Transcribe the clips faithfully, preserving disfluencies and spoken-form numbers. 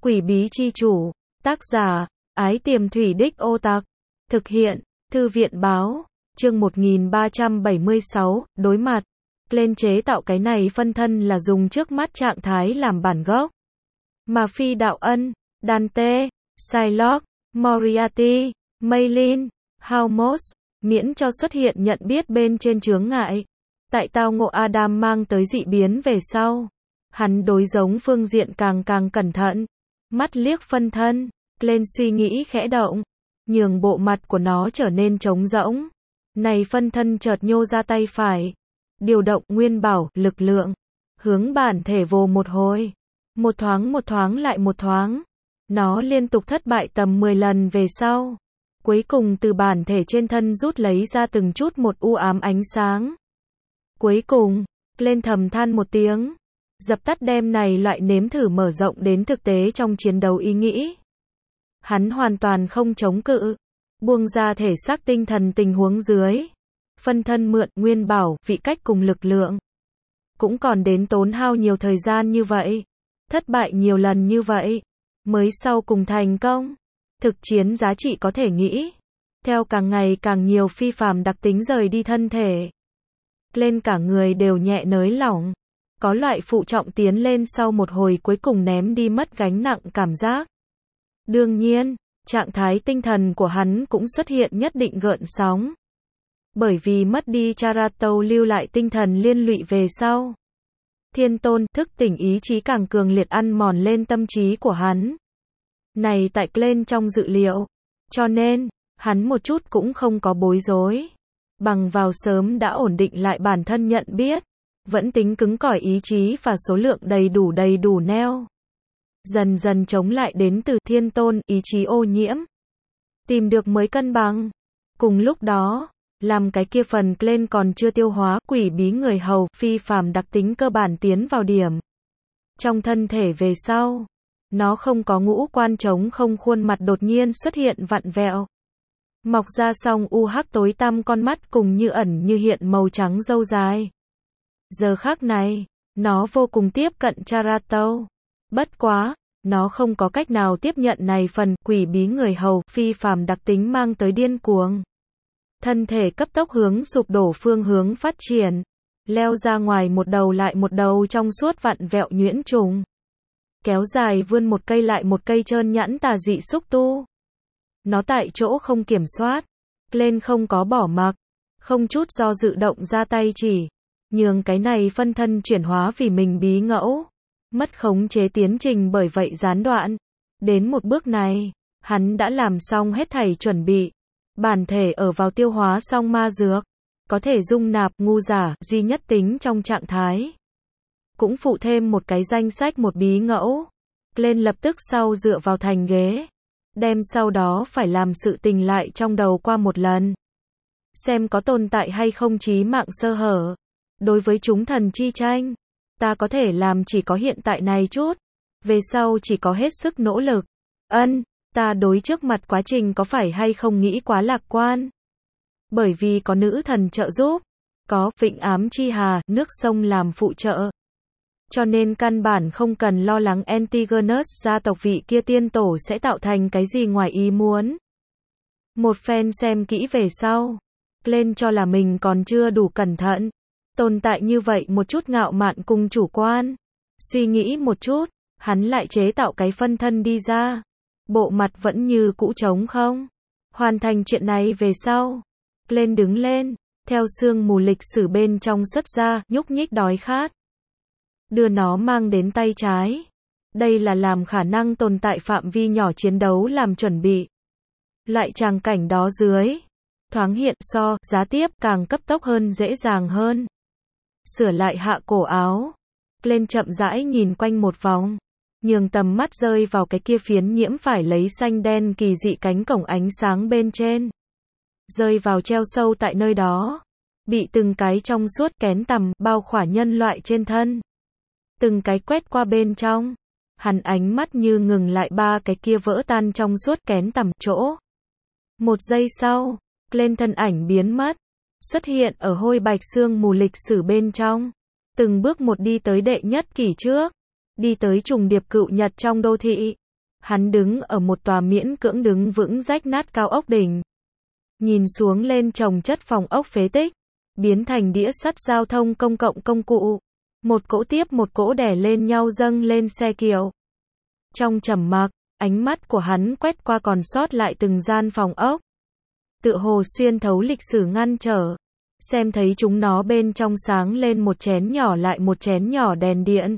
Quỷ bí chi chủ. Tác giả, Ái Tiềm Thủy Đích Ô Tặc. Thực hiện, Thư viện báo. Chương một nghìn ba trăm bảy mươi sáu, đối mặt. Lên chế tạo cái này phân thân là dùng trước mắt trạng thái làm bản gốc. Mà Phi Đạo Ân, Dante, Psylocke, Moriarty, Maylin, Haumos, miễn cho xuất hiện nhận biết bên trên chướng ngại. Tại tao ngộ Adam mang tới dị biến về sau, hắn đối giống phương diện càng càng cẩn thận. Mắt liếc phân thân, lên suy nghĩ khẽ động, nhường bộ mặt của nó trở nên trống rỗng. Này phân thân chợt nhô ra tay phải, điều động nguyên bảo, lực lượng, hướng bản thể vồ một hồi. Một thoáng một thoáng lại một thoáng. Nó liên tục thất bại tầm mười lần về sau. Cuối cùng từ bản thể trên thân rút lấy ra từng chút một u ám ánh sáng. Cuối cùng, lên thầm than một tiếng. Dập tắt đem này loại nếm thử mở rộng đến thực tế trong chiến đấu ý nghĩ. Hắn hoàn toàn không chống cự. Buông ra thể xác tinh thần tình huống dưới. Phân thân mượn nguyên bảo, vị cách cùng lực lượng. Cũng còn đến tốn hao nhiều thời gian như vậy. Thất bại nhiều lần như vậy. Mới sau cùng thành công. Thực chiến giá trị có thể nghĩ. Theo càng ngày càng nhiều phi phàm đặc tính rời đi thân thể. Lên cả người đều nhẹ nới lỏng. Có loại phụ trọng tiến lên sau một hồi cuối cùng ném đi mất gánh nặng cảm giác. Đương nhiên, trạng thái tinh thần của hắn cũng xuất hiện nhất định gợn sóng. Bởi vì mất đi Charato lưu lại tinh thần liên lụy về sau. Thiên tôn, thức tỉnh ý chí càng cường liệt ăn mòn lên tâm trí của hắn. Này tại lên trong dự liệu. Cho nên, hắn một chút cũng không có bối rối. Bằng vào sớm đã ổn định lại bản thân nhận biết. Vẫn tính cứng cỏi ý chí và số lượng đầy đủ đầy đủ neo. Dần dần chống lại đến từ thiên tôn, ý chí ô nhiễm. Tìm được mới cân bằng. Cùng lúc đó, làm cái kia phần lên còn chưa tiêu hóa, quỷ bí người hầu, phi phàm đặc tính cơ bản tiến vào điểm. Trong thân thể về sau, nó không có ngũ quan trống không khuôn mặt đột nhiên xuất hiện vặn vẹo. Mọc ra song u hắc tối tăm con mắt cùng như ẩn như hiện màu trắng râu dài. Giờ khắc này, nó vô cùng tiếp cận Charato. Bất quá, nó không có cách nào tiếp nhận này phần quỷ bí người hầu, phi phàm đặc tính mang tới điên cuồng. Thân thể cấp tốc hướng sụp đổ phương hướng phát triển. Leo ra ngoài một đầu lại một đầu trong suốt vặn vẹo nhuyễn trùng. Kéo dài vươn một cây lại một cây trơn nhẵn tà dị xúc tu. Nó tại chỗ không kiểm soát. Lên không có bỏ mặc. Không chút do dự động ra tay chỉ. Nhường cái này phân thân chuyển hóa vì mình bí ngẫu. Mất khống chế tiến trình bởi vậy gián đoạn. Đến một bước này, hắn đã làm xong hết thảy chuẩn bị. Bản thể ở vào tiêu hóa xong ma dược. Có thể dung nạp ngu giả duy nhất tính trong trạng thái. Cũng phụ thêm một cái danh sách một bí ngẫu. Lên lập tức sau dựa vào thành ghế. Đem sau đó phải làm sự tình lại trong đầu qua một lần. Xem có tồn tại hay không chí mạng sơ hở. Đối với chúng thần chi tranh, ta có thể làm chỉ có hiện tại này chút. Về sau chỉ có hết sức nỗ lực. Ân, ta đối trước mặt quá trình có phải hay không nghĩ quá lạc quan. Bởi vì có nữ thần trợ giúp. Có vịnh ám chi hà, nước sông làm phụ trợ. Cho nên căn bản không cần lo lắng Antigonus gia tộc vị kia tiên tổ sẽ tạo thành cái gì ngoài ý muốn. Một phen xem kỹ về sau. Lên cho là mình còn chưa đủ cẩn thận. Tồn tại như vậy một chút ngạo mạn cùng chủ quan. Suy nghĩ một chút, hắn lại chế tạo cái phân thân đi ra. Bộ mặt vẫn như cũ trống không. Hoàn thành chuyện này về sau. Lên đứng lên, theo sương mù lịch sử bên trong xuất ra, nhúc nhích đói khát. Đưa nó mang đến tay trái. Đây là làm khả năng tồn tại phạm vi nhỏ chiến đấu làm chuẩn bị. Lại tràng cảnh đó dưới. Thoáng hiện so, giá tiếp càng cấp tốc hơn dễ dàng hơn. Sửa lại hạ cổ áo. Lên chậm rãi nhìn quanh một vòng. Nhường tầm mắt rơi vào cái kia phiến nhiễm phải lấy xanh đen kỳ dị cánh cổng ánh sáng bên trên. Rơi vào treo sâu tại nơi đó. Bị từng cái trong suốt kén tằm bao khỏa nhân loại trên thân. Từng cái quét qua bên trong. Hắn ánh mắt như ngừng lại ba cái kia vỡ tan trong suốt kén tằm chỗ. Một giây sau, lên thân ảnh biến mất. Xuất hiện ở hôi bạch sương mù lịch sử bên trong. Từng bước một đi tới đệ nhất kỷ trước. Đi tới trùng điệp cựu nhật trong đô thị. Hắn đứng ở một tòa miễn cưỡng đứng vững rách nát cao ốc đỉnh. Nhìn xuống lên chồng chất phòng ốc phế tích, biến thành đĩa sắt giao thông công cộng công cụ. Một cỗ tiếp một cỗ đè lên nhau dâng lên xe kiệu. Trong trầm mặc, ánh mắt của hắn quét qua còn sót lại từng gian phòng ốc. Tựa hồ xuyên thấu lịch sử ngăn trở. Xem thấy chúng nó bên trong sáng lên một chén nhỏ lại một chén nhỏ đèn điện.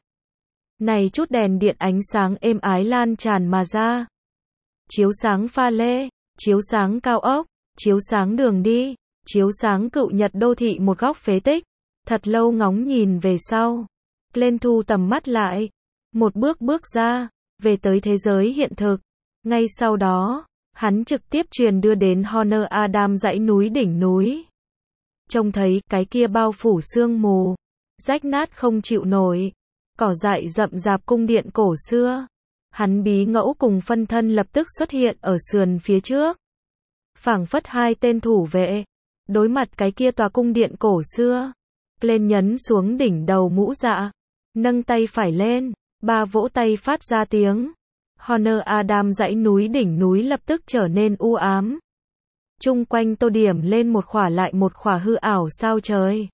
Này chút đèn điện ánh sáng êm ái lan tràn mà ra. Chiếu sáng pha lê, chiếu sáng cao ốc, chiếu sáng đường đi, chiếu sáng cựu Nhật đô thị một góc phế tích. Thật lâu ngóng nhìn về sau. Lên thu tầm mắt lại. Một bước bước ra, về tới thế giới hiện thực. Ngay sau đó, hắn trực tiếp truyền đưa đến Honor Adam dãy núi đỉnh núi. Trông thấy cái kia bao phủ sương mù, rách nát không chịu nổi, cỏ dại rậm rạp cung điện cổ xưa. Hắn bí ngẫu cùng phân thân lập tức xuất hiện ở sườn phía trước. Phảng phất hai tên thủ vệ, đối mặt cái kia tòa cung điện cổ xưa. Lên nhấn xuống đỉnh đầu mũ dạ, nâng tay phải lên, ba vỗ tay phát ra tiếng. Honor Adam dãy núi đỉnh núi lập tức trở nên u ám. Chung quanh tô điểm lên một khỏa lại một khỏa hư ảo sao trời.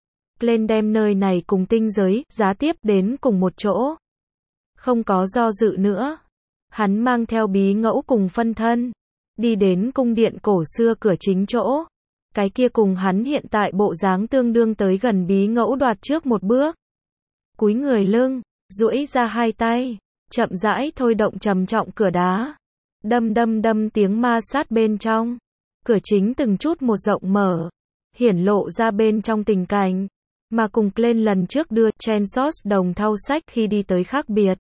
Lên đem nơi này cùng tinh giới, giá tiếp đến cùng một chỗ. Không có do dự nữa. Hắn mang theo bí ngẫu cùng phân thân. Đi đến cung điện cổ xưa cửa chính chỗ. Cái kia cùng hắn hiện tại bộ dáng tương đương tới gần bí ngẫu đoạt trước một bước. Cúi người lưng, duỗi ra hai tay, chậm rãi thôi động trầm trọng cửa đá. Đâm đâm đâm tiếng ma sát bên trong. Cửa chính từng chút một rộng mở, hiển lộ ra bên trong tình cảnh, mà cùng lên lần trước đưa Chansos đồng thau sách khi đi tới khác biệt.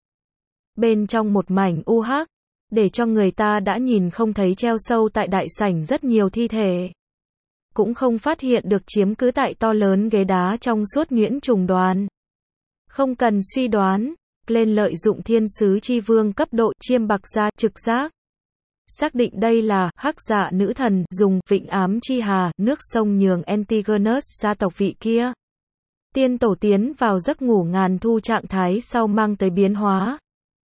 Bên trong một mảnh u hắc, để cho người ta đã nhìn không thấy treo sâu tại đại sảnh rất nhiều thi thể. Cũng không phát hiện được chiếm cứ tại to lớn ghế đá trong suốt nhuyễn trùng đoàn. Không cần suy đoán, lên lợi dụng thiên sứ chi vương cấp độ chiêm bạc gia trực giác. Xác định đây là hắc dạ nữ thần dùng vịnh ám chi hà nước sông nhường Antigonus gia tộc vị kia. Tiên tổ tiến vào giấc ngủ ngàn thu trạng thái sau mang tới biến hóa.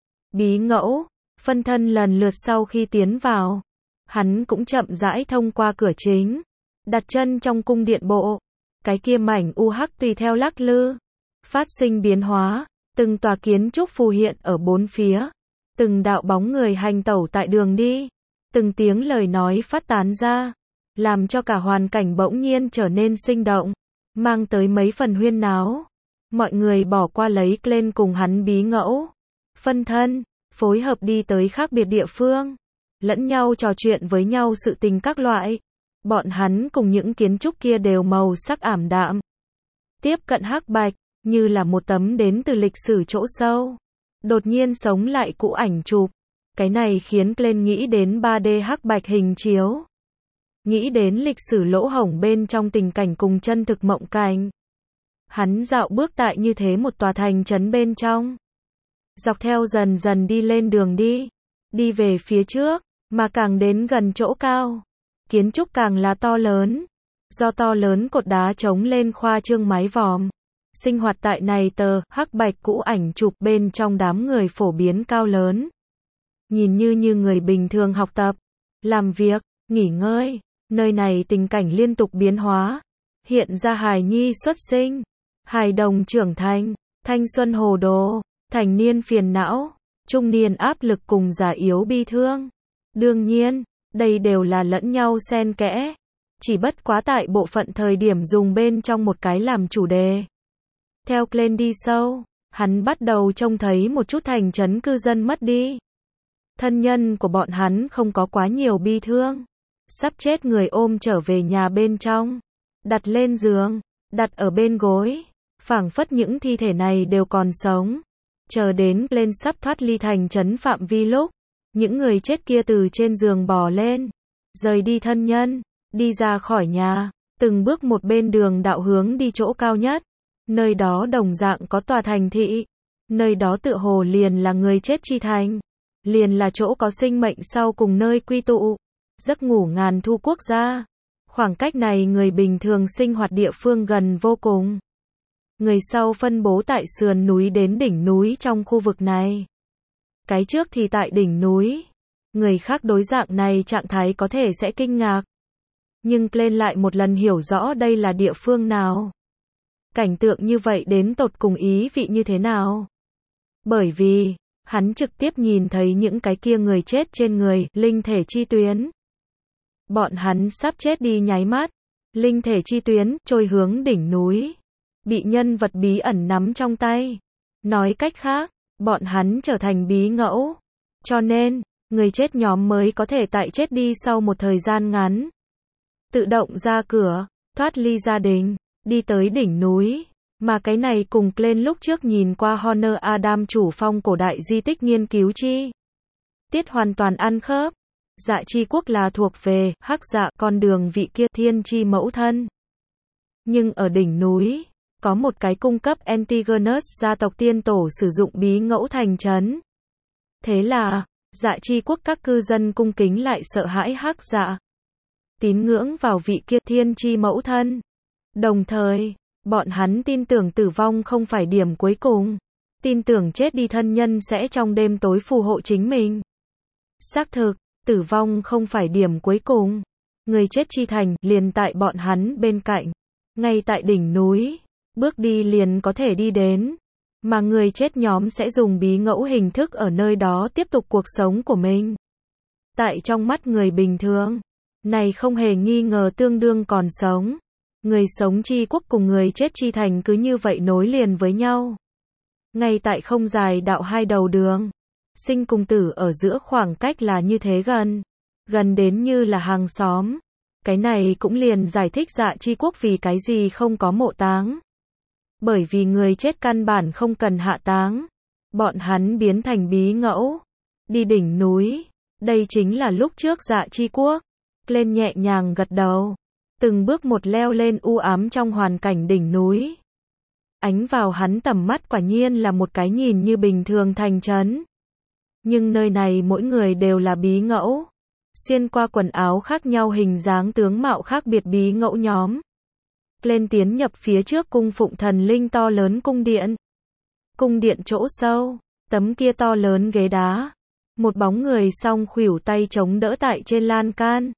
Bí ngẫu, phân thân lần lượt sau khi tiến vào. Hắn cũng chậm rãi thông qua cửa chính. Đặt chân trong cung điện bộ. Cái kia mảnh u hắc tùy theo lắc lư. Phát sinh biến hóa. Từng tòa kiến trúc phù hiện ở bốn phía. Từng đạo bóng người hành tẩu tại đường đi. Từng tiếng lời nói phát tán ra. Làm cho cả hoàn cảnh bỗng nhiên trở nên sinh động. Mang tới mấy phần huyên náo. Mọi người bỏ qua lấy lên cùng hắn bí ngẫu. Phân thân, phối hợp đi tới khác biệt địa phương. Lẫn nhau trò chuyện với nhau sự tình các loại. Bọn hắn cùng những kiến trúc kia đều màu sắc ảm đạm. Tiếp cận hắc bạch, như là một tấm đến từ lịch sử chỗ sâu. Đột nhiên sống lại cũ ảnh chụp. Cái này khiến Glenn nghĩ đến ba D hắc bạch hình chiếu. Nghĩ đến lịch sử lỗ hổng bên trong tình cảnh cùng chân thực mộng cảnh. Hắn dạo bước tại như thế một tòa thành trấn bên trong. Dọc theo dần dần đi lên đường đi. Đi về phía trước, mà càng đến gần chỗ cao. Kiến trúc càng là to lớn. Do to lớn cột đá chống lên khoa trương mái vòm. Sinh hoạt tại này tờ hắc bạch cũ ảnh chụp bên trong đám người phổ biến cao lớn. Nhìn như như người bình thường học tập, làm việc, nghỉ ngơi. Nơi này tình cảnh liên tục biến hóa. Hiện ra hài nhi xuất sinh, hài đồng trưởng thành, thanh xuân hồ đồ, thành niên phiền não, trung niên áp lực cùng già yếu bi thương. Đương nhiên, đây đều là lẫn nhau xen kẽ. Chỉ bất quá tại bộ phận thời điểm dùng bên trong một cái làm chủ đề. Theo Glenn đi sâu, hắn bắt đầu trông thấy một chút thành trấn cư dân mất đi. Thân nhân của bọn hắn không có quá nhiều bi thương. Sắp chết người ôm trở về nhà bên trong. Đặt lên giường, đặt ở bên gối. Phảng phất những thi thể này đều còn sống. Chờ đến lên sắp thoát ly thành trấn phạm vi lúc. Những người chết kia từ trên giường bò lên. Rời đi thân nhân. Đi ra khỏi nhà. Từng bước một bên đường đạo hướng đi chỗ cao nhất. Nơi đó đồng dạng có tòa thành thị. Nơi đó tựa hồ liền là người chết chi thành. Liền là chỗ có sinh mệnh sau cùng nơi quy tụ. Giấc ngủ ngàn thu quốc gia. Khoảng cách này người bình thường sinh hoạt địa phương gần vô cùng. Người sau phân bố tại sườn núi đến đỉnh núi trong khu vực này. Cái trước thì tại đỉnh núi. Người khác đối dạng này trạng thái có thể sẽ kinh ngạc. Nhưng Glenn lại một lần hiểu rõ đây là địa phương nào. Cảnh tượng như vậy đến tột cùng ý vị như thế nào. Bởi vì, hắn trực tiếp nhìn thấy những cái kia người chết trên người, linh thể chi tuyến. Bọn hắn sắp chết đi nháy mắt. Linh thể chi tuyến, trôi hướng đỉnh núi. Bị nhân vật bí ẩn nắm trong tay. Nói cách khác, bọn hắn trở thành bí ngẫu. Cho nên, người chết nhóm mới có thể tại chết đi sau một thời gian ngắn. Tự động ra cửa, thoát ly gia đình, đi tới đỉnh núi. Mà cái này cùng Glenn lúc trước nhìn qua Honor Adam chủ phong cổ đại di tích nghiên cứu chi tiết hoàn toàn ăn khớp. Dạ chi quốc là thuộc về hắc dạ con đường vị kia thiên chi mẫu thân. Nhưng ở đỉnh núi, có một cái cung cấp Antigonus gia tộc tiên tổ sử dụng bí ngẫu thành trấn. Thế là, dạ chi quốc các cư dân cung kính lại sợ hãi hắc dạ. Tín ngưỡng vào vị kia thiên chi mẫu thân. Đồng thời, bọn hắn tin tưởng tử vong không phải điểm cuối cùng. Tin tưởng chết đi thân nhân sẽ trong đêm tối phù hộ chính mình. Xác thực, tử vong không phải điểm cuối cùng. Người chết chi thành liền tại bọn hắn bên cạnh. Ngay tại đỉnh núi. Bước đi liền có thể đi đến. Mà người chết nhóm sẽ dùng bí ngẫu hình thức ở nơi đó tiếp tục cuộc sống của mình. Tại trong mắt người bình thường, này không hề nghi ngờ tương đương còn sống. Người sống chi quốc cùng người chết chi thành cứ như vậy nối liền với nhau. Ngay tại không dài đạo hai đầu đường. Sinh cùng tử ở giữa khoảng cách là như thế gần. Gần đến như là hàng xóm. Cái này cũng liền giải thích dạ chi quốc vì cái gì không có mộ táng. Bởi vì người chết căn bản không cần hạ táng. Bọn hắn biến thành bí ngẫu. Đi đỉnh núi. Đây chính là lúc trước dạ chi quốc. Lên nhẹ nhàng gật đầu. Từng bước một leo lên u ám trong hoàn cảnh đỉnh núi. Ánh vào hắn tầm mắt quả nhiên là một cái nhìn như bình thường thành trấn. Nhưng nơi này mỗi người đều là bí ngẫu. Xuyên qua quần áo khác nhau hình dáng tướng mạo khác biệt bí ngẫu nhóm. Lên tiến nhập phía trước cung phụng thần linh to lớn cung điện. Cung điện chỗ sâu, tấm kia to lớn ghế đá. Một bóng người song khuỷu tay chống đỡ tại trên lan can.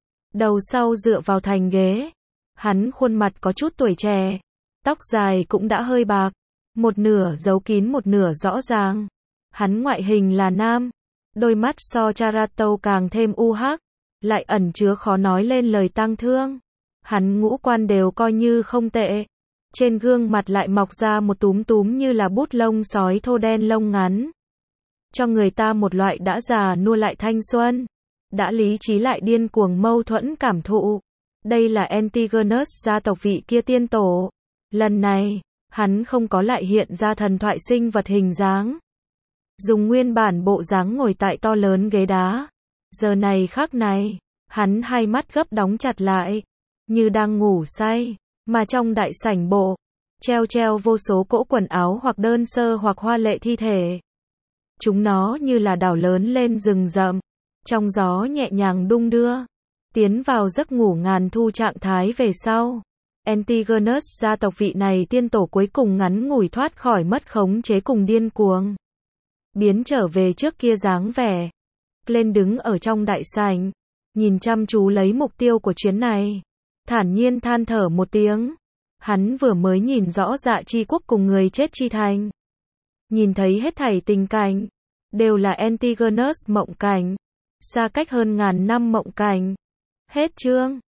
Đầu sau dựa vào thành ghế. Hắn khuôn mặt có chút tuổi trẻ. Tóc dài cũng đã hơi bạc. Một nửa giấu kín một nửa rõ ràng. Hắn ngoại hình là nam. Đôi mắt so Charato càng thêm u hắc. Lại ẩn chứa khó nói lên lời tang thương. Hắn ngũ quan đều coi như không tệ. Trên gương mặt lại mọc ra một túm túm như là bút lông sói thô đen lông ngắn. Cho người ta một loại đã già nua lại thanh xuân. Đã lý trí lại điên cuồng mâu thuẫn cảm thụ. Đây là Antigonus gia tộc vị kia tiên tổ. Lần này, hắn không có lại hiện ra thần thoại sinh vật hình dáng. Dùng nguyên bản bộ dáng ngồi tại to lớn ghế đá. Giờ này khắc này, hắn hai mắt gấp đóng chặt lại. Như đang ngủ say. Mà trong đại sảnh bộ, treo treo vô số cỗ quần áo hoặc đơn sơ hoặc hoa lệ thi thể. Chúng nó như là đảo lớn lên rừng rậm. Trong gió nhẹ nhàng đung đưa. Tiến vào giấc ngủ ngàn thu trạng thái về sau. Antigonus gia tộc vị này tiên tổ cuối cùng ngắn ngủi thoát khỏi mất khống chế cùng điên cuồng. Biến trở về trước kia dáng vẻ. Lên đứng ở trong đại sảnh. Nhìn chăm chú lấy mục tiêu của chuyến này. Thản nhiên than thở một tiếng. Hắn vừa mới nhìn rõ dạ chi quốc cùng người chết chi thành. Nhìn thấy hết thảy tình cảnh. Đều là Antigonus mộng cảnh. Xa cách hơn ngàn năm mộng cảnh. Hết chương.